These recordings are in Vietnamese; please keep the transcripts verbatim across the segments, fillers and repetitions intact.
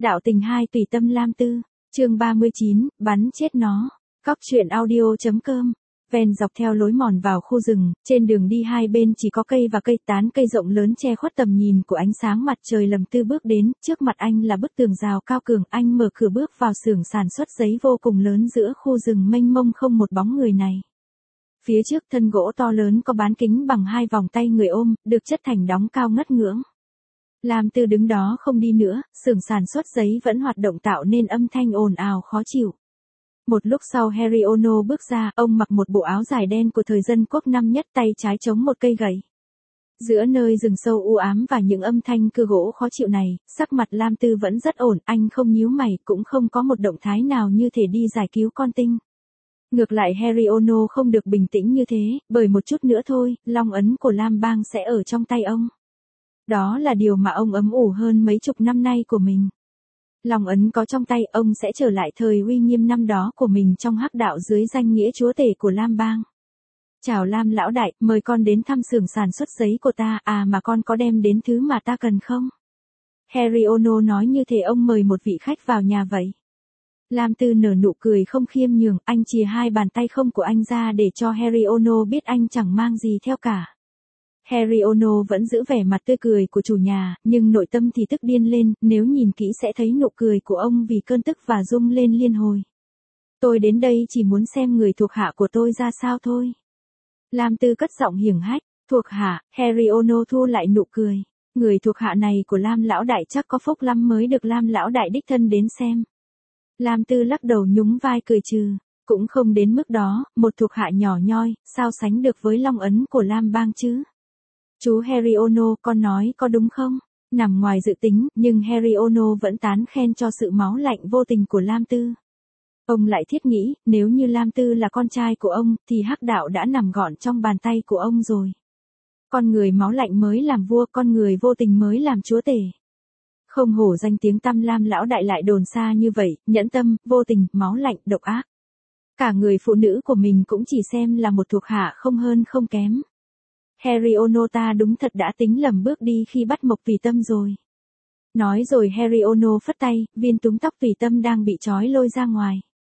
Đạo tình hai tùy tâm Lam Tư, chương ba mươi chín, bắn chết nó. Cóc truyện audio.com. Ven dọc theo lối mòn vào khu rừng, trên đường đi hai bên chỉ có cây và cây, tán cây rộng lớn che khuất tầm nhìn của ánh sáng mặt trời. Lâm Tư bước đến, trước mặt anh là bức tường rào cao cường, anh mở cửa bước vào xưởng sản xuất giấy vô cùng lớn giữa khu rừng mênh mông không một bóng người này. Phía trước thân gỗ to lớn có bán kính bằng hai vòng tay người ôm, được chất thành đóng cao ngất ngưỡng. Lam Tư đứng đó không đi nữa, xưởng sản xuất giấy vẫn hoạt động tạo nên âm thanh ồn ào khó chịu. Một lúc sau Harry Ono bước ra, ông mặc một bộ áo dài đen của thời dân quốc năm nhất, tay trái chống một cây gậy. Giữa nơi rừng sâu u ám và những âm thanh cưa gỗ khó chịu này, sắc mặt Lam Tư vẫn rất ổn, anh không nhíu mày, cũng không có một động thái nào như thể đi giải cứu con tinh. Ngược lại Harry Ono không được bình tĩnh như thế, bởi một chút nữa thôi, long ấn của Lam Bang sẽ ở trong tay ông. Đó là điều mà ông ấm ủ hơn mấy chục năm nay của mình. Long ấn có trong tay, ông sẽ trở lại thời uy nghiêm năm đó của mình trong hắc đạo dưới danh nghĩa chúa tể của Lam Bang. Chào Lam lão đại, mời con đến thăm xưởng sản xuất giấy của ta, à mà con có đem đến thứ mà ta cần không? Harry Ono nói như thể ông mời một vị khách vào nhà vậy. Lam Tư nở nụ cười không khiêm nhường, anh chìa hai bàn tay không của anh ra để cho Harry Ono biết anh chẳng mang gì theo cả. Harry Ono vẫn giữ vẻ mặt tươi cười của chủ nhà, nhưng nội tâm thì tức điên lên, nếu nhìn kỹ sẽ thấy nụ cười của ông vì cơn tức và rung lên liên hồi. Tôi đến đây chỉ muốn xem người thuộc hạ của tôi ra sao thôi. Lam Tư cất giọng hiển hách, thuộc hạ, Harry Ono thu lại nụ cười. Người thuộc hạ này của Lam lão đại chắc có phúc lắm mới được Lam lão đại đích thân đến xem. Lam Tư lắc đầu nhún vai cười trừ, cũng không đến mức đó, một thuộc hạ nhỏ nhoi, sao sánh được với long ấn của Lam Bang chứ? Chú Harry Ono, con nói có đúng không? Nằm ngoài dự tính, nhưng Harry Ono vẫn tán khen cho sự máu lạnh vô tình của Lam Tư. Ông lại thiết nghĩ, nếu như Lam Tư là con trai của ông, thì hắc đạo đã nằm gọn trong bàn tay của ông rồi. Con người máu lạnh mới làm vua, con người vô tình mới làm chúa tể. Không hổ danh tiếng tăm Lam lão đại lại đồn xa như vậy, nhẫn tâm, vô tình, máu lạnh, độc ác. Cả người phụ nữ của mình cũng chỉ xem là một thuộc hạ không hơn không kém. Harry Ono ta đúng thật đã tính lầm bước đi khi bắt mộc tùy tâm rồi. Nói rồi Harry Ono phất tay, viên túm tóc tùy tâm đang bị trói lôi ra ngoài.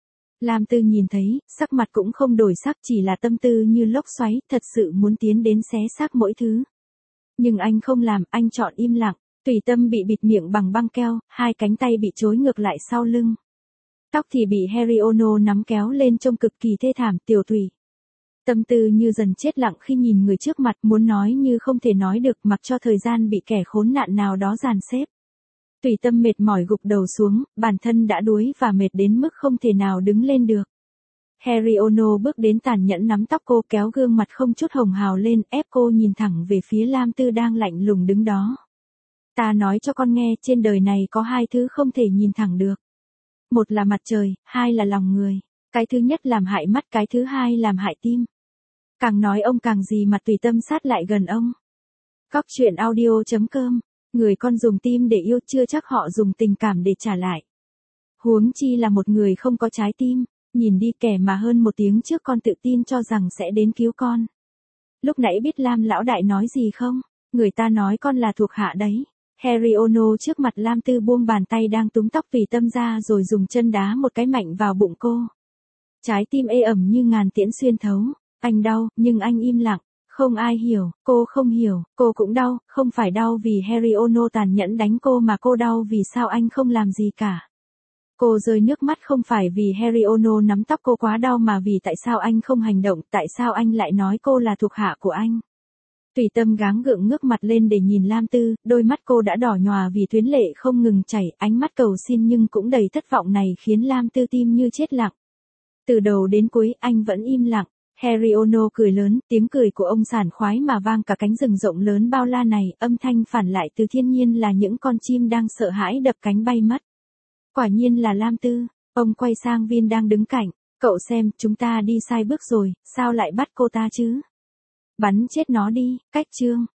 Lam Tư nhìn thấy, sắc mặt cũng không đổi sắc, chỉ là tâm tư như lốc xoáy, thật sự muốn tiến đến xé xác mỗi thứ. Nhưng anh không làm, anh chọn im lặng. Tùy tâm bị bịt miệng bằng băng keo, hai cánh tay bị trói ngược lại sau lưng. Tóc thì bị Harry Ono nắm kéo lên trông cực kỳ thê thảm, tiểu Tùy. Tâm tư như dần chết lặng khi nhìn người trước mặt, muốn nói như không thể nói được, mặc cho thời gian bị kẻ khốn nạn nào đó dàn xếp. Tùy tâm mệt mỏi gục đầu xuống, bản thân đã đuối và mệt đến mức không thể nào đứng lên được. Harry Ono bước đến tàn nhẫn nắm tóc cô, kéo gương mặt không chút hồng hào lên, ép cô nhìn thẳng về phía Lam Tư đang lạnh lùng đứng đó. Ta nói cho con nghe, trên đời này có hai thứ không thể nhìn thẳng được. Một là mặt trời, hai là lòng người. Cái thứ nhất làm hại mắt, cái thứ hai làm hại tim. Càng nói ông càng gì mặt tùy tâm sát lại gần ông. Cóc truyện audio.com. Người con dùng tim để yêu, chưa chắc họ dùng tình cảm để trả lại. Huống chi là một người không có trái tim. Nhìn đi, kẻ mà hơn một tiếng trước con tự tin cho rằng sẽ đến cứu con. Lúc nãy biết Lam lão đại nói gì không? Người ta nói con là thuộc hạ đấy. Harry Ono trước mặt Lam Tư buông bàn tay đang túm tóc tùy tâm ra rồi dùng chân đá một cái mạnh vào bụng cô. Trái tim ê ẩm như ngàn tiễn xuyên thấu. Anh đau, nhưng anh im lặng. Không ai hiểu, cô không hiểu, cô cũng đau, không phải đau vì Harry Ono tàn nhẫn đánh cô mà cô đau vì sao anh không làm gì cả. Cô rơi nước mắt không phải vì Harry Ono nắm tóc cô quá đau mà vì tại sao anh không hành động, tại sao anh lại nói cô là thuộc hạ của anh. Tùy tâm gắng gượng ngước mặt lên để nhìn Lam Tư, đôi mắt cô đã đỏ nhòa vì tuyến lệ không ngừng chảy, ánh mắt cầu xin nhưng cũng đầy thất vọng này khiến Lam Tư tim như chết lặng. Từ đầu đến cuối anh vẫn im lặng. Harry Ono cười lớn, tiếng cười của ông sảng khoái mà vang cả cánh rừng rộng lớn bao la này, âm thanh phản lại từ thiên nhiên là những con chim đang sợ hãi đập cánh bay mất. Quả nhiên là Lam Tư, ông quay sang Viên đang đứng cạnh, cậu xem, chúng ta đi sai bước rồi, sao lại bắt cô ta chứ? Bắn chết nó đi, cách chương.